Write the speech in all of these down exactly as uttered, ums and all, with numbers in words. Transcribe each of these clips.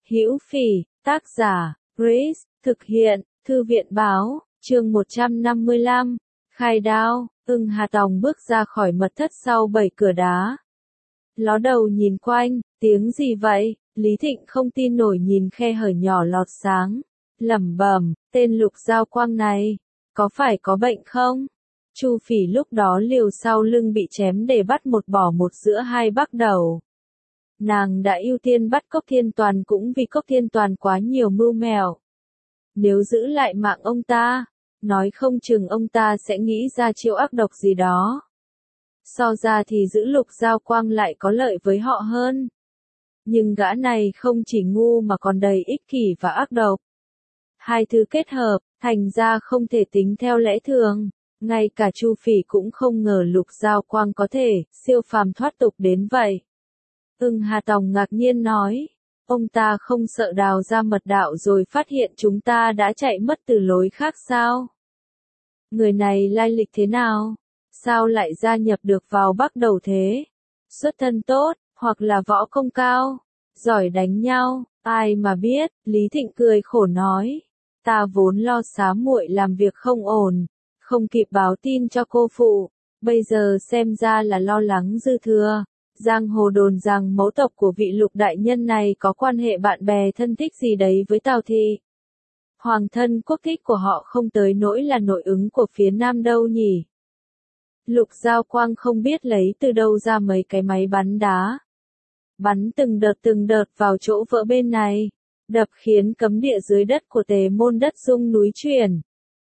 Hữu Phỉ, tác giả, Grace, thực hiện, Thư viện báo, chương một trăm năm mươi lăm, khai đao, Ưng Hà Tòng bước ra khỏi mật thất sau bảy cửa đá. Ló đầu nhìn quanh, tiếng gì vậy? Lý Thịnh không tin nổi nhìn khe hở nhỏ lọt sáng, lẩm bẩm, tên Lục Giao Quang này, có phải có bệnh không? Chu Phỉ lúc đó liều sau lưng bị chém để bắt một bỏ một giữa hai bắt đầu. Nàng đã ưu tiên bắt Cốc Thiên Toàn cũng vì Cốc Thiên Toàn quá nhiều mưu mèo. Nếu giữ lại mạng ông ta, nói không chừng ông ta sẽ nghĩ ra chiêu ác độc gì đó. So ra thì giữ Lục Giao Quang lại có lợi với họ hơn. Nhưng gã này không chỉ ngu mà còn đầy ích kỷ và ác độc. Hai thứ kết hợp, thành ra không thể tính theo lẽ thường. Ngay cả Chu Phỉ cũng không ngờ Lục Giao Quang có thể siêu phàm thoát tục đến vậy. Ưng Hà Tòng ngạc nhiên nói, ông ta không sợ đào ra mật đạo rồi phát hiện chúng ta đã chạy mất từ lối khác sao? Người này lai lịch thế nào? Sao lại gia nhập được vào Bắc Đầu thế? Xuất thân tốt, hoặc là võ công cao, giỏi đánh nhau, ai mà biết? Lý Thịnh cười khổ nói, ta vốn lo xá muội làm việc không ổn, không kịp báo tin cho cô phụ, bây giờ xem ra là lo lắng dư thừa. Giang hồ đồn rằng mẫu tộc của vị Lục đại nhân này có quan hệ bạn bè thân thích gì đấy với Tào Thị. Hoàng thân quốc thích của họ không tới nỗi là nội ứng của phía Nam đâu nhỉ. Lục Giao Quang không biết lấy từ đâu ra mấy cái máy bắn đá. Bắn từng đợt từng đợt vào chỗ vỡ bên này, đập khiến cấm địa dưới đất của Tề Môn đất rung núi chuyển.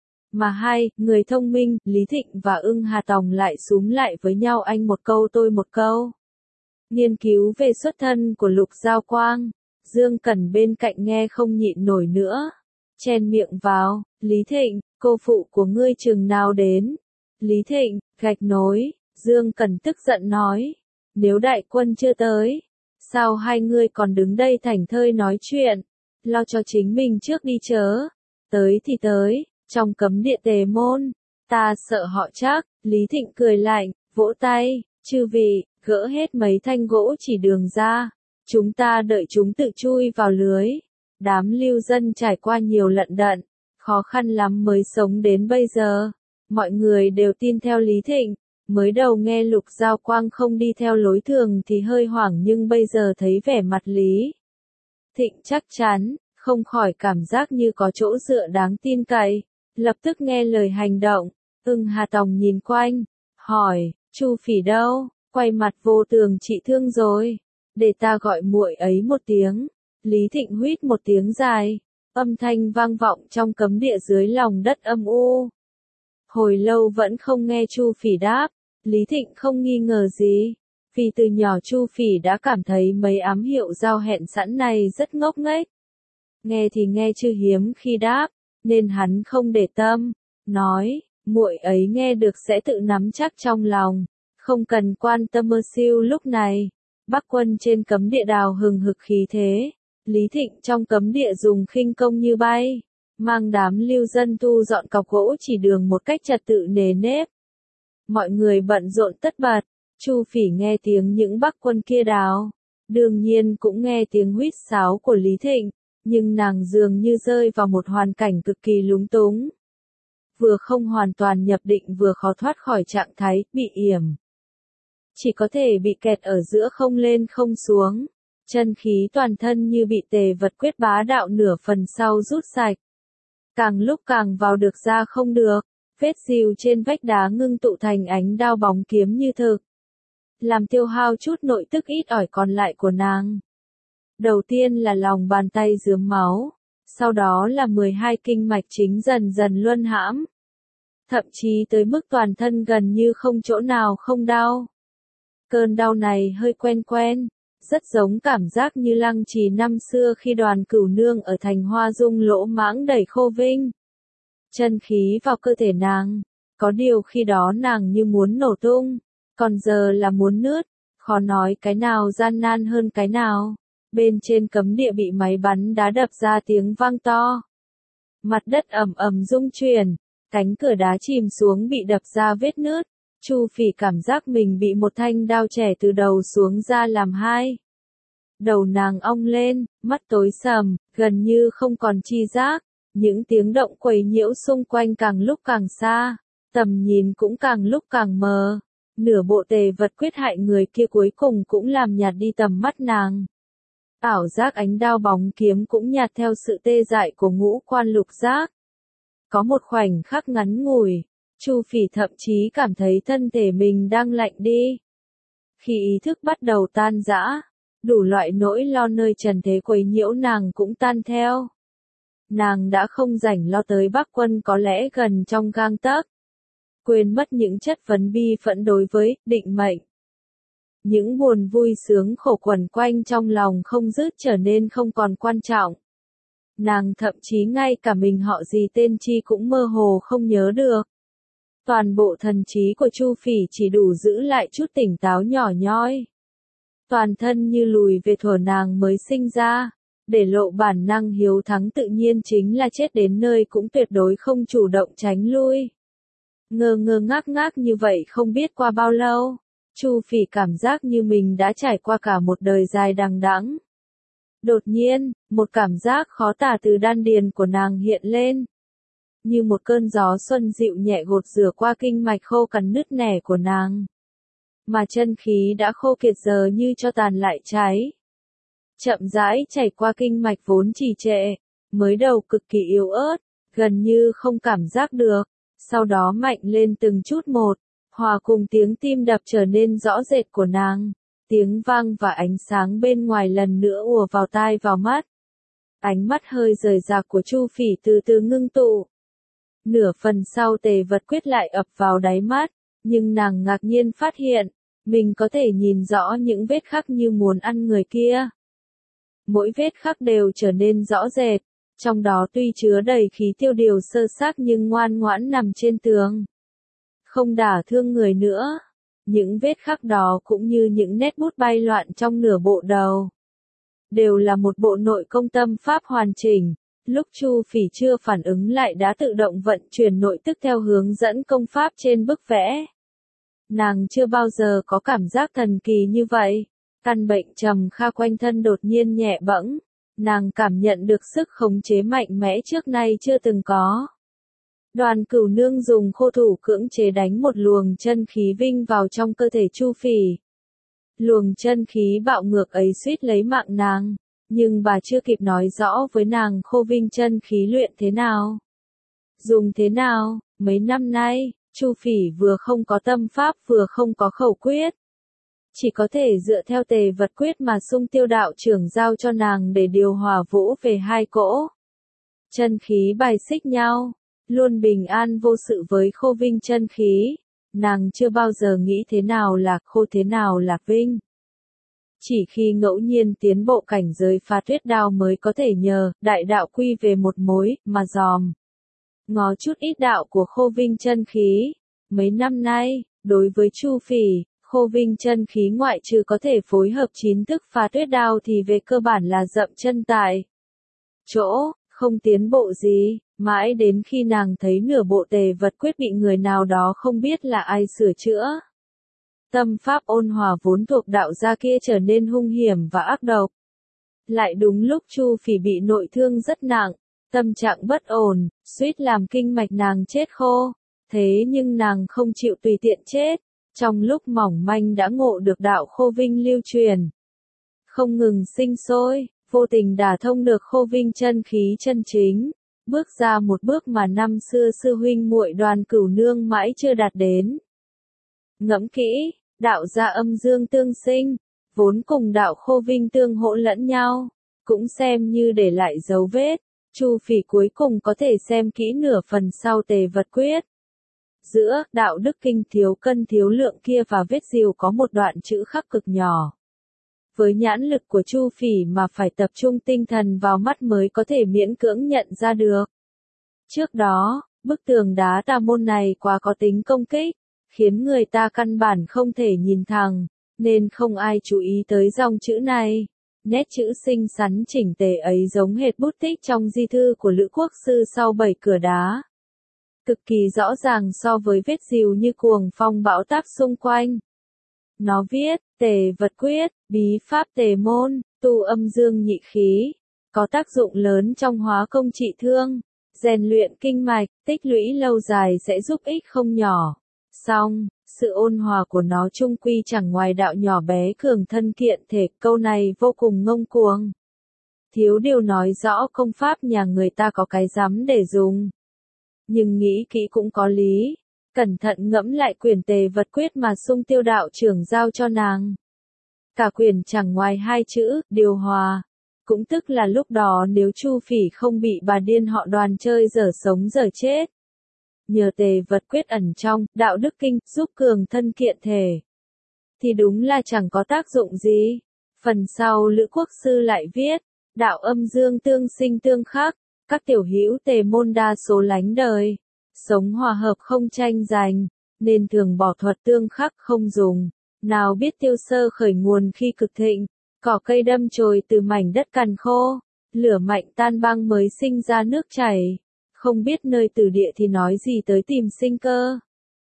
Mà hai, người thông minh, Lý Thịnh và Ưng Hà Tòng lại xúm lại với nhau anh một câu tôi một câu. Nghiên cứu về xuất thân của Lục Giao Quang, Dương Cẩn bên cạnh nghe không nhịn nổi nữa. Chen miệng vào, Lý Thịnh, cô phụ của ngươi chừng nào đến? Lý Thịnh, gạch nối, Dương Cẩn tức giận nói, nếu đại quân chưa tới, sao hai ngươi còn đứng đây thảnh thơi nói chuyện, lo cho chính mình trước đi chớ, tới thì tới, trong cấm địa Tề Môn, ta sợ họ chắc, Lý Thịnh cười lạnh, vỗ tay, chư vị, gỡ hết mấy thanh gỗ chỉ đường ra, chúng ta đợi chúng tự chui vào lưới. Đám lưu dân trải qua nhiều lận đận, khó khăn lắm mới sống đến bây giờ. Mọi người đều tin theo Lý Thịnh, mới đầu nghe Lục Giao Quang không đi theo lối thường thì hơi hoảng nhưng bây giờ thấy vẻ mặt Lý Thịnh chắc chắn, không khỏi cảm giác như có chỗ dựa đáng tin cậy, lập tức nghe lời hành động. Ưng Hà Tòng nhìn quanh, hỏi, Chu Phỉ đâu? Quay mặt vô tường chị thương rồi, để ta gọi muội ấy một tiếng. Lý Thịnh huýt một tiếng dài, âm thanh vang vọng trong cấm địa dưới lòng đất âm u. Hồi lâu vẫn không nghe Chu Phỉ đáp, Lý Thịnh không nghi ngờ gì, vì từ nhỏ Chu Phỉ đã cảm thấy mấy ám hiệu giao hẹn sẵn này rất ngốc nghếch. Nghe thì nghe chứ hiếm khi đáp, nên hắn không để tâm, nói, muội ấy nghe được sẽ tự nắm chắc trong lòng, không cần quan tâm mơ siêu lúc này. Bắc quân trên cấm địa đào hừng hực khí thế, Lý Thịnh trong cấm địa dùng khinh công như bay, mang đám lưu dân thu dọn cọc gỗ chỉ đường một cách trật tự nề nếp. Mọi người bận rộn tất bật, Chu Phỉ nghe tiếng những Bắc quân kia đào, đương nhiên cũng nghe tiếng huýt sáo của Lý Thịnh, nhưng nàng dường như rơi vào một hoàn cảnh cực kỳ lúng túng. Vừa không hoàn toàn nhập định vừa khó thoát khỏi trạng thái bị yểm. Chỉ có thể bị kẹt ở giữa không lên không xuống. Chân khí toàn thân như bị tề vật quyết bá đạo nửa phần sau rút sạch. Càng lúc càng vào được ra không được, vết rìu trên vách đá ngưng tụ thành ánh đao bóng kiếm như thực. Làm tiêu hao chút nội tức ít ỏi còn lại của nàng. Đầu tiên là lòng bàn tay rướm máu, sau đó là mười hai kinh mạch chính dần dần luân hãm. Thậm chí tới mức toàn thân gần như không chỗ nào không đau. Cơn đau này hơi quen quen. Rất giống cảm giác như Lăng Trì năm xưa khi Đoàn Cửu Nương ở thành Hoa Dung lỗ mãng đẩy Khô Vinh. Chân khí vào cơ thể nàng, có điều khi đó nàng như muốn nổ tung, còn giờ là muốn nứt, khó nói cái nào gian nan hơn cái nào. Bên trên cấm địa bị máy bắn đá đập ra tiếng vang to. Mặt đất ầm ầm rung chuyển, cánh cửa đá chìm xuống bị đập ra vết nứt. Chu Phỉ cảm giác mình bị một thanh đao chẻ từ đầu xuống ra làm hai. đầu nàng ong lên, mắt tối sầm, gần như không còn chi giác, những tiếng động quấy nhiễu xung quanh càng lúc càng xa, tầm nhìn cũng càng lúc càng mờ, nửa bộ tề vật quyết hại người kia cuối cùng cũng làm nhạt đi tầm mắt nàng. Ảo giác ánh đao bóng kiếm cũng nhạt theo sự tê dại của ngũ quan lục giác. Có một khoảnh khắc ngắn ngủi, Chu Phỉ thậm chí cảm thấy thân thể mình đang lạnh đi. Khi ý thức bắt đầu tan rã, đủ loại nỗi lo nơi trần thế quấy nhiễu nàng cũng tan theo. Nàng đã không rảnh lo tới Bắc Quân có lẽ gần trong gang tấc. Quên mất những chất vấn bi phẫn đối với định mệnh. Những buồn vui sướng khổ quẩn quanh trong lòng không dứt trở nên không còn quan trọng. Nàng thậm chí ngay cả mình họ gì tên chi cũng mơ hồ không nhớ được. Toàn bộ thần trí của Chu Phỉ chỉ đủ giữ lại chút tỉnh táo nhỏ nhoi. Toàn thân như lùi về thuở nàng mới sinh ra, để lộ bản năng hiếu thắng tự nhiên chính là chết đến nơi cũng tuyệt đối không chủ động tránh lui. Ngơ ngơ ngác ngác như vậy không biết qua bao lâu, Chu Phỉ cảm giác như mình đã trải qua cả một đời dài đằng đẵng. Đột nhiên, một cảm giác khó tả từ đan điền của nàng hiện lên. Như một cơn gió xuân dịu nhẹ gột rửa qua kinh mạch khô cằn nứt nẻ của nàng. Mà chân khí đã khô kiệt giờ như cho tàn lại cháy. Chậm rãi chảy qua kinh mạch vốn trì trệ, mới đầu cực kỳ yếu ớt, gần như không cảm giác được, sau đó mạnh lên từng chút một, hòa cùng tiếng tim đập trở nên rõ rệt của nàng. Tiếng vang và ánh sáng bên ngoài lần nữa ùa vào tai vào mắt. Ánh mắt hơi rời rạc của Chu Phỉ từ từ ngưng tụ. Nửa phần sau tề vật quyết lại ập vào đáy mắt, nhưng nàng ngạc nhiên phát hiện, mình có thể nhìn rõ những vết khắc như muốn ăn người kia. Mỗi vết khắc đều trở nên rõ rệt, trong đó tuy chứa đầy khí tiêu điều sơ xác nhưng ngoan ngoãn nằm trên tường. Không đả thương người nữa. Những vết khắc đó cũng như những nét bút bay loạn trong nửa bộ đầu. Đều là một bộ nội công tâm pháp hoàn chỉnh, lúc Chu Phỉ chưa phản ứng lại đã tự động vận chuyển nội tức theo hướng dẫn công pháp trên bức vẽ. Nàng chưa bao giờ có cảm giác thần kỳ như vậy, căn bệnh trầm kha quanh thân đột nhiên nhẹ bẫng, nàng cảm nhận được sức khống chế mạnh mẽ trước nay chưa từng có. Đoàn Cửu Nương dùng khô thủ cưỡng chế đánh một luồng chân khí vinh vào trong cơ thể Chu Phỉ. Luồng chân khí bạo ngược ấy suýt lấy mạng nàng, nhưng bà chưa kịp nói rõ với nàng khô vinh chân khí luyện thế nào. Dùng thế nào, mấy năm nay, Chu Phỉ vừa không có tâm pháp vừa không có khẩu quyết. Chỉ có thể dựa theo tề vật quyết mà Sung Tiêu đạo trưởng giao cho nàng để điều hòa vũ về hai cỗ. Chân khí bài xích nhau. Luôn bình an vô sự với khô vinh chân khí, nàng chưa bao giờ nghĩ thế nào là khô thế nào là vinh. Chỉ khi ngẫu nhiên tiến bộ cảnh giới phá tuyết đao mới có thể nhờ đại đạo quy về một mối mà dòm. Ngó chút ít đạo của khô vinh chân khí. Mấy năm nay, đối với Chu Phỉ, khô vinh chân khí ngoại trừ có thể phối hợp chín thức phá tuyết đao thì về cơ bản là dậm chân tại chỗ, không tiến bộ gì. Mãi đến khi nàng thấy nửa bộ tề vật quyết bị người nào đó không biết là ai sửa chữa. Tâm pháp ôn hòa vốn thuộc đạo gia kia trở nên hung hiểm và ác độc. Lại đúng lúc Chu Phỉ bị nội thương rất nặng, tâm trạng bất ổn, suýt làm kinh mạch nàng chết khô. Thế nhưng nàng không chịu tùy tiện chết, trong lúc mỏng manh đã ngộ được đạo khô vinh lưu truyền. Không ngừng sinh sôi, vô tình đả thông được khô vinh chân khí chân chính. Bước ra một bước mà năm xưa sư huynh muội Đoàn Cửu Nương mãi chưa đạt đến. Ngẫm kỹ, đạo gia âm dương tương sinh, vốn cùng đạo khô vinh tương hỗ lẫn nhau, cũng xem như để lại dấu vết. Chu Phỉ cuối cùng có thể xem kỹ nửa phần sau tề vật quyết. Giữa đạo đức kinh thiếu cân thiếu lượng kia và vết diều có một đoạn chữ khắc cực nhỏ. Với nhãn lực của Chu Phỉ mà phải tập trung tinh thần vào mắt mới có thể miễn cưỡng nhận ra được. Trước đó, bức tường đá tà môn này quá có tính công kích, khiến người ta căn bản không thể nhìn thẳng, nên không ai chú ý tới dòng chữ này. Nét chữ xinh xắn chỉnh tề ấy giống hệt bút tích trong di thư của Lữ Quốc Sư sau bảy cửa đá. Cực kỳ rõ ràng so với vết diều như cuồng phong bão táp xung quanh. Nó viết, tề vật quyết, bí pháp tề môn, tu âm dương nhị khí, có tác dụng lớn trong hóa công trị thương, rèn luyện kinh mạch, tích lũy lâu dài sẽ giúp ích không nhỏ. Song, sự ôn hòa của nó chung quy chẳng ngoài đạo nhỏ bé cường thân kiện thể, câu này vô cùng ngông cuồng. Thiếu điều nói rõ công pháp nhà người ta có cái rắm để dùng. Nhưng nghĩ kỹ cũng có lý, cẩn thận ngẫm lại quyển tề vật quyết mà Sung Tiêu đạo trưởng giao cho nàng. Cả quyển chẳng ngoài hai chữ, điều hòa. Cũng tức là lúc đó nếu Chu Phỉ không bị bà điên họ Đoàn chơi dở sống dở chết. Nhờ tề vật quyết ẩn trong, đạo đức kinh, giúp cường thân kiện thể. Thì đúng là chẳng có tác dụng gì. Phần sau Lữ Quốc Sư lại viết, đạo âm dương tương sinh tương khắc, các tiểu hữu tề môn đa số lánh đời. Sống hòa hợp không tranh giành, nên thường bỏ thuật tương khắc không dùng. Nào biết tiêu sơ khởi nguồn khi cực thịnh, cỏ cây đâm chồi từ mảnh đất cằn khô, lửa mạnh tan băng mới sinh ra nước chảy, không biết nơi từ địa thì nói gì tới tìm sinh cơ.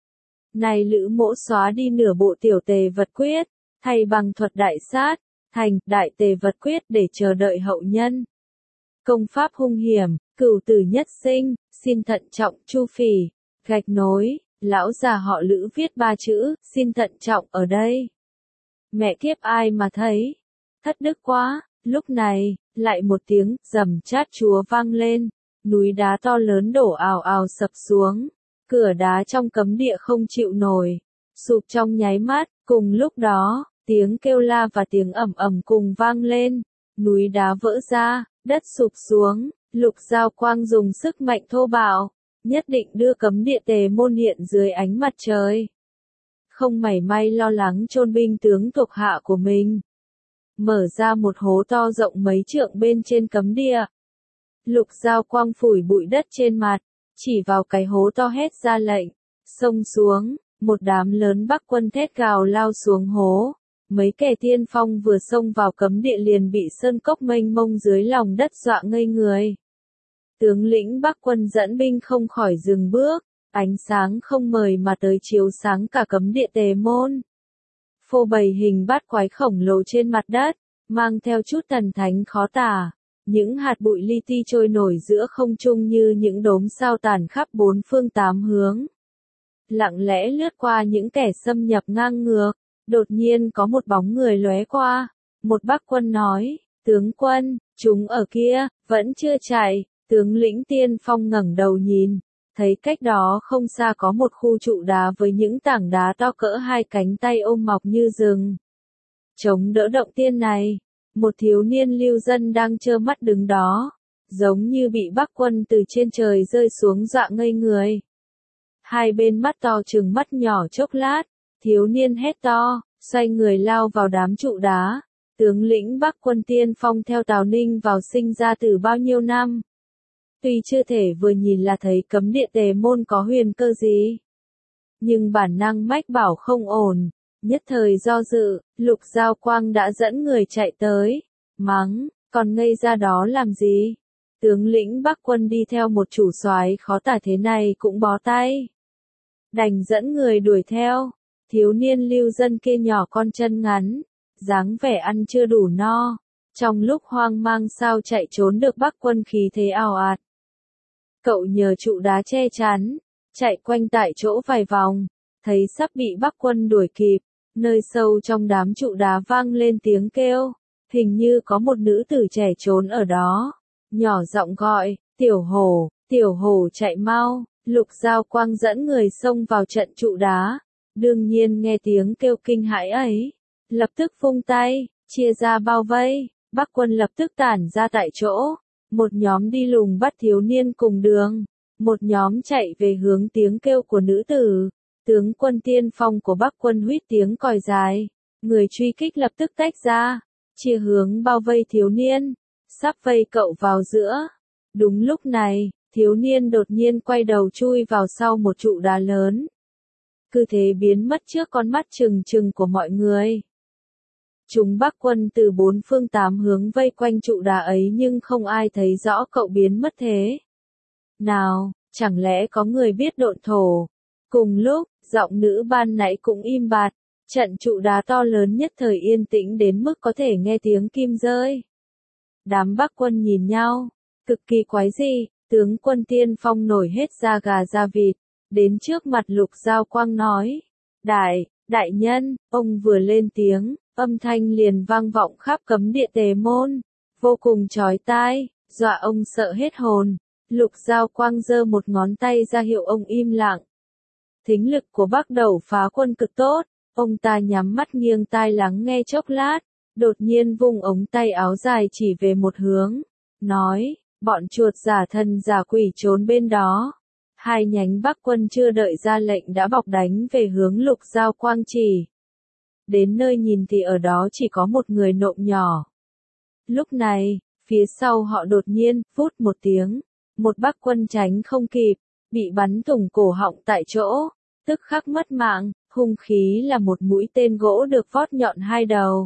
Này Lữ Mỗ xóa đi nửa bộ tiểu tề vật quyết, thay bằng thuật đại sát, thành đại tề vật quyết để chờ đợi hậu nhân. Công pháp hung hiểm, cửu tử nhất sinh, xin thận trọng Chu Phỉ, gạch nối. Lão già họ Lữ viết ba chữ, xin thận trọng ở đây. Mẹ kiếp ai mà thấy. Thất đức quá, lúc này, lại một tiếng, rầm chát chúa vang lên. Núi đá to lớn đổ ào ào sập xuống. Cửa đá trong cấm địa không chịu nổi. Sụp trong nháy mắt, cùng lúc đó, tiếng kêu la và tiếng ầm ầm cùng vang lên. Núi đá vỡ ra, đất sụp xuống, Lục Giao Quang dùng sức mạnh thô bạo. Nhất định đưa cấm địa tề môn hiện dưới ánh mặt trời. Không mảy may lo lắng chôn binh tướng thuộc hạ của mình. Mở ra một hố to rộng mấy trượng bên trên cấm địa. Lục Giao Quang phủi bụi đất trên mặt, chỉ vào cái hố to hét ra lệnh. Xông xuống, một đám lớn Bắc quân thét gào lao xuống hố. Mấy kẻ tiên phong vừa xông vào cấm địa liền bị sơn cốc mênh mông dưới lòng đất dọa ngây người. Tướng lĩnh Bắc quân dẫn binh không khỏi dừng bước, ánh sáng không mời mà tới chiếu sáng cả cấm địa tề môn. Phô bày hình bát quái khổng lồ trên mặt đất, mang theo chút thần thánh khó tả. Những hạt bụi li ti trôi nổi giữa không trung như những đốm sao tàn khắp bốn phương tám hướng. Lặng lẽ lướt qua những kẻ xâm nhập ngang ngược, đột nhiên có một bóng người lóe qua. Một Bắc quân nói, tướng quân, chúng ở kia, vẫn chưa chạy. Tướng lĩnh tiên phong ngẩng đầu nhìn, thấy cách đó không xa có một khu trụ đá với những tảng đá to cỡ hai cánh tay ôm mọc như rừng. Chống đỡ động tiên này, một thiếu niên lưu dân đang trơ mắt đứng đó, giống như bị Bắc quân từ trên trời rơi xuống dọa ngây người. Hai bên mắt to trừng mắt nhỏ chốc lát, thiếu niên hét to, xoay người lao vào đám trụ đá. Tướng lĩnh Bắc quân tiên phong theo Tào Ninh vào sinh ra từ bao nhiêu năm. Tuy chưa thể vừa nhìn là thấy cấm địa tề môn có huyền cơ gì. Nhưng bản năng mách bảo không ổn, nhất thời do dự, Lục Giao Quang đã dẫn người chạy tới, mắng, còn ngây ra đó làm gì? Tướng lĩnh Bắc quân đi theo một chủ soái khó tả thế này cũng bó tay. Đành dẫn người đuổi theo, thiếu niên lưu dân kia nhỏ con chân ngắn, dáng vẻ ăn chưa đủ no. Trong lúc hoang mang sao chạy trốn được Bắc quân khí thế ào ạt. Cậu nhờ trụ đá che chắn, chạy quanh tại chỗ vài vòng, thấy sắp bị Bắc quân đuổi kịp, nơi sâu trong đám trụ đá vang lên tiếng kêu, hình như có một nữ tử trẻ trốn ở đó, nhỏ giọng gọi, tiểu hổ, tiểu hổ chạy mau. Lục Giao Quang dẫn người xông vào trận trụ đá, đương nhiên nghe tiếng kêu kinh hãi ấy, lập tức vung tay, chia ra bao vây, Bắc quân lập tức tản ra tại chỗ. Một nhóm đi lùng bắt thiếu niên cùng đường, một nhóm chạy về hướng tiếng kêu của nữ tử. Tướng quân tiên phong của Bắc quân huýt tiếng còi dài, người truy kích lập tức tách ra, chia hướng bao vây thiếu niên, sắp vây cậu vào giữa. Đúng lúc này, thiếu niên đột nhiên quay đầu chui vào sau một trụ đá lớn. Cứ thế biến mất trước con mắt trừng trừng của mọi người. Chúng Bắc quân từ bốn phương tám hướng vây quanh trụ đá ấy nhưng không ai thấy rõ cậu biến mất thế nào, chẳng lẽ có người biết độn thổ? Cùng lúc, giọng nữ ban nãy cũng im bặt, Trận trụ đá to lớn nhất thời yên tĩnh đến mức có thể nghe tiếng kim rơi. Đám Bắc quân nhìn nhau, cực kỳ quái dị, tướng quân tiên phong nổi hết da gà da vịt, đến trước mặt Lục Giao Quang nói, đại, đại nhân, ông vừa lên tiếng, âm thanh liền vang vọng khắp cấm địa Tề Môn, vô cùng chói tai, dọa ông sợ hết hồn. Lục Giao Quang giơ một ngón tay ra hiệu ông im lặng. Thính lực của Bắc Đầu Phá Quân cực tốt, ông ta nhắm mắt nghiêng tai lắng nghe chốc lát, đột nhiên vung ống tay áo dài chỉ về một hướng, nói, bọn chuột giả thần giả quỷ trốn bên đó. Hai nhánh Bắc quân chưa đợi ra lệnh đã bọc đánh về hướng Lục Giao Quang chỉ. Đến nơi nhìn thì ở đó chỉ có một người nộm nhỏ. Lúc này, phía sau họ đột nhiên, phút một tiếng, một Bắc quân tránh không kịp, bị bắn thủng cổ họng tại chỗ, tức khắc mất mạng, hung khí là một mũi tên gỗ được vót nhọn hai đầu.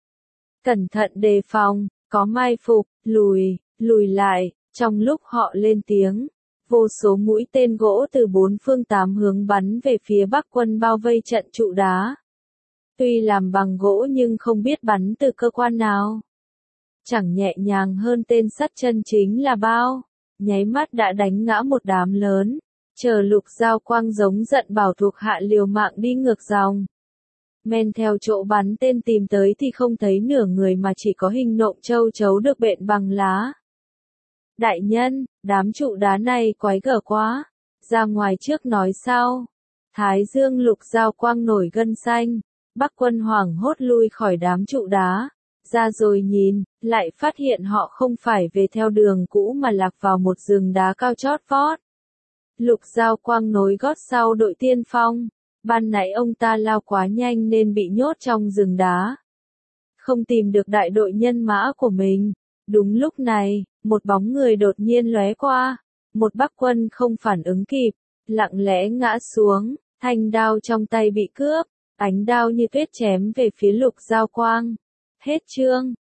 Cẩn thận đề phòng, có mai phục, lùi, lùi lại, trong lúc họ lên tiếng, vô số mũi tên gỗ từ bốn phương tám hướng bắn về phía Bắc quân bao vây trận trụ đá. Tuy làm bằng gỗ nhưng không biết bắn từ cơ quan nào. Chẳng nhẹ nhàng hơn tên sắt chân chính là bao, nháy mắt đã đánh ngã một đám lớn, chờ Lục Giao Quang giống giận bảo thuộc hạ liều mạng đi ngược dòng. Men theo chỗ bắn tên tìm tới thì không thấy nửa người mà chỉ có hình nộm châu chấu được bện bằng lá. Đại nhân, đám trụ đá này quái gở quá, ra ngoài trước nói sau. Thái dương Lục Giao Quang nổi gân xanh, Bắc quân hoảng hốt lui khỏi đám trụ đá, ra rồi nhìn, lại phát hiện họ không phải về theo đường cũ mà lạc vào một rừng đá cao chót vót. Lục Giao Quang nối gót sau đội tiên phong, ban nãy ông ta lao quá nhanh nên bị nhốt trong rừng đá. Không tìm được đại đội nhân mã của mình. Đúng lúc này, một bóng người đột nhiên lóe qua, một Bắc quân không phản ứng kịp, lặng lẽ ngã xuống, thanh đao trong tay bị cướp, ánh đao như tuyết chém về phía Lục Giao Quang. Hết chương.